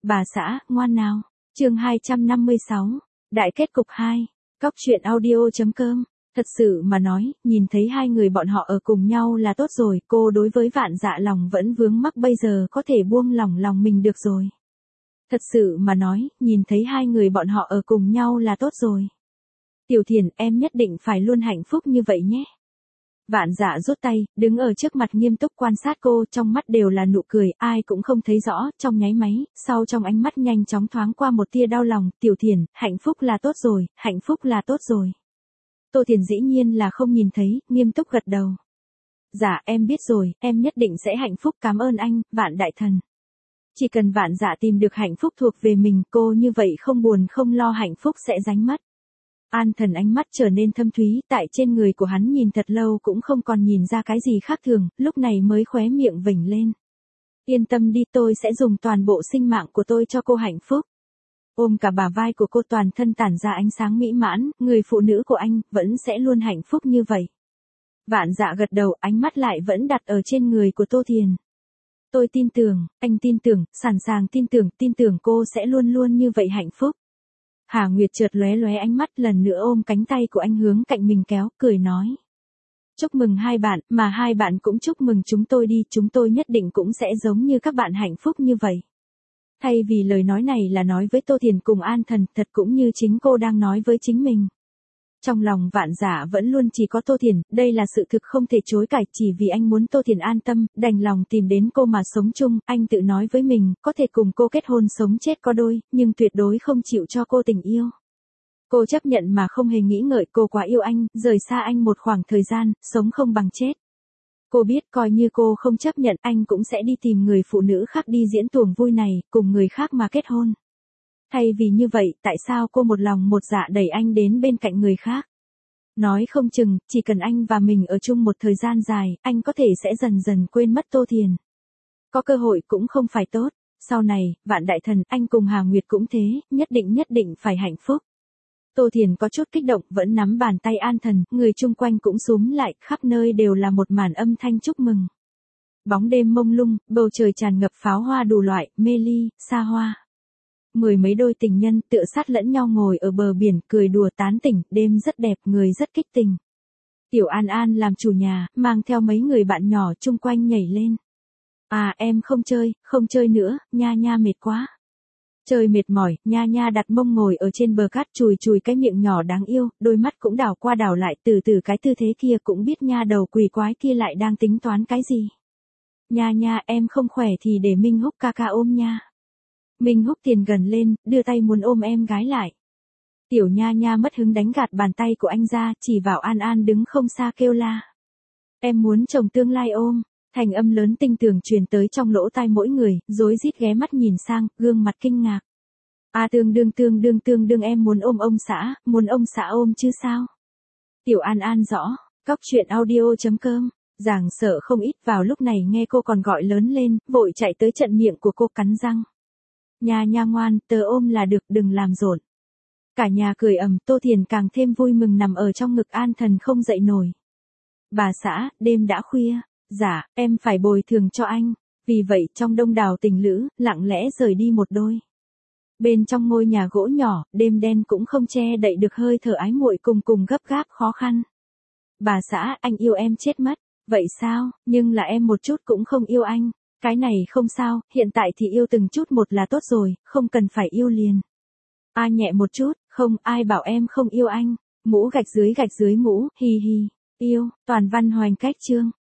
Bà xã, ngoan nào. Chương 256. Đại kết cục 2. Cóc truyện audio.com. Thật sự mà nói, nhìn thấy hai người bọn họ ở cùng nhau là tốt rồi, cô đối với Vạn Dạ lòng vẫn vướng mắc, bây giờ có thể buông lỏng lòng mình được rồi. Thật sự mà nói, nhìn thấy hai người bọn họ ở cùng nhau là tốt rồi. Tiểu Thiền, em nhất định phải luôn hạnh phúc như vậy nhé. Vạn Dạ rút tay, đứng ở trước mặt nghiêm túc quan sát cô, trong mắt đều là nụ cười, ai cũng không thấy rõ, trong nháy máy, sau trong ánh mắt nhanh chóng thoáng qua một tia đau lòng. Tiểu Thiền, hạnh phúc là tốt rồi, hạnh phúc là tốt rồi. Tô Thiền dĩ nhiên là không nhìn thấy, nghiêm túc gật đầu. Dạ em biết rồi, em nhất định sẽ hạnh phúc, cảm ơn anh, Vạn Đại Thần. Chỉ cần Vạn Dạ tìm được hạnh phúc thuộc về mình, cô như vậy không buồn không lo, hạnh phúc sẽ ránh mất. An Thần ánh mắt trở nên thâm thúy, tại trên người của hắn nhìn thật lâu cũng không còn nhìn ra cái gì khác thường, lúc này mới khóe miệng vểnh lên. Yên tâm đi, tôi sẽ dùng toàn bộ sinh mạng của tôi cho cô hạnh phúc. Ôm cả bả vai của cô, toàn thân tản ra ánh sáng mỹ mãn, người phụ nữ của anh vẫn sẽ luôn hạnh phúc như vậy. Vạn Dạ gật đầu, ánh mắt lại vẫn đặt ở trên người của Tô Thiền. Tôi tin tưởng, anh tin tưởng, sẵn sàng tin tưởng cô sẽ luôn luôn như vậy hạnh phúc. Hà Nguyệt chợt lóe lóe ánh mắt, lần nữa ôm cánh tay của anh hướng cạnh mình kéo, cười nói. Chúc mừng hai bạn, mà hai bạn cũng chúc mừng chúng tôi đi, chúng tôi nhất định cũng sẽ giống như các bạn hạnh phúc như vậy. Thay vì lời nói này là nói với Tô Thiền cùng An Thần, thật cũng như chính cô đang nói với chính mình. Trong lòng Vạn Dạ vẫn luôn chỉ có Tô Thiền, đây là sự thực không thể chối cãi, chỉ vì anh muốn Tô Thiền an tâm, đành lòng tìm đến cô mà sống chung, anh tự nói với mình, có thể cùng cô kết hôn sống chết có đôi, nhưng tuyệt đối không chịu cho cô tình yêu. Cô chấp nhận mà không hề nghĩ ngợi, cô quá yêu anh, rời xa anh một khoảng thời gian, sống không bằng chết. Cô biết coi như cô không chấp nhận, anh cũng sẽ đi tìm người phụ nữ khác đi diễn tuồng vui này, cùng người khác mà kết hôn. Thay vì như vậy, tại sao cô một lòng một dạ đẩy anh đến bên cạnh người khác? Nói không chừng, chỉ cần anh và mình ở chung một thời gian dài, anh có thể sẽ dần dần quên mất Tô Thiền. Có cơ hội cũng không phải tốt. Sau này, Vạn Đại Thần, anh cùng Hà Nguyệt cũng thế, nhất định phải hạnh phúc. Tô Thiền có chút kích động, vẫn nắm bàn tay An Thần, người chung quanh cũng xúm lại, khắp nơi đều là một màn âm thanh chúc mừng. Bóng đêm mông lung, bầu trời tràn ngập pháo hoa đủ loại, mê ly, xa hoa. Mười mấy đôi tình nhân tựa sát lẫn nhau ngồi ở bờ biển, cười đùa tán tỉnh, đêm rất đẹp, người rất kích tình. Tiểu An An làm chủ nhà, mang theo mấy người bạn nhỏ chung quanh nhảy lên. À em không chơi nữa, nha nha mệt quá. Chơi mệt mỏi, nha nha đặt mông ngồi ở trên bờ cát, chùi cái miệng nhỏ đáng yêu, đôi mắt cũng đảo qua đảo lại, từ cái tư thế kia cũng biết nha đầu quỷ quái kia lại đang tính toán cái gì. Nha nha, em không khỏe thì để Minh Húc ca ca ôm nha. Minh Húc tiền gần lên, đưa tay muốn ôm em gái lại. Tiểu nha nha mất hứng đánh gạt bàn tay của anh ra, chỉ vào An An đứng không xa kêu la. Em muốn chồng tương lai ôm. Thành âm lớn tinh tường truyền tới trong lỗ tai mỗi người, rối rít ghé mắt nhìn sang, gương mặt kinh ngạc. À tương đương em muốn ôm ông xã, muốn ông xã ôm chứ sao? Tiểu An An rõ, cóc truyện audio.com. Giảng sợ không ít, vào lúc này nghe cô còn gọi lớn lên, vội chạy tới trận miệng của cô cắn răng. Nha nha ngoan, tớ ôm là được, đừng làm rộn. Cả nhà cười ầm, Tô Thiền càng thêm vui mừng nằm ở trong ngực An Thần không dậy nổi. Bà xã, đêm đã khuya. Dạ, em phải bồi thường cho anh. Vì vậy trong đông đảo tình lữ, lặng lẽ rời đi một đôi. Bên trong ngôi nhà gỗ nhỏ, đêm đen cũng không che đậy được hơi thở ái muội cùng gấp gáp khó khăn. Bà xã, anh yêu em chết mất. Vậy sao, nhưng là em một chút cũng không yêu anh. Cái này không sao, hiện tại thì yêu từng chút một là tốt rồi, không cần phải yêu liền. À nhẹ một chút, không, ai bảo em không yêu anh. Mũ gạch dưới mũ, hi hi. Yêu, toàn văn hoành cách chương.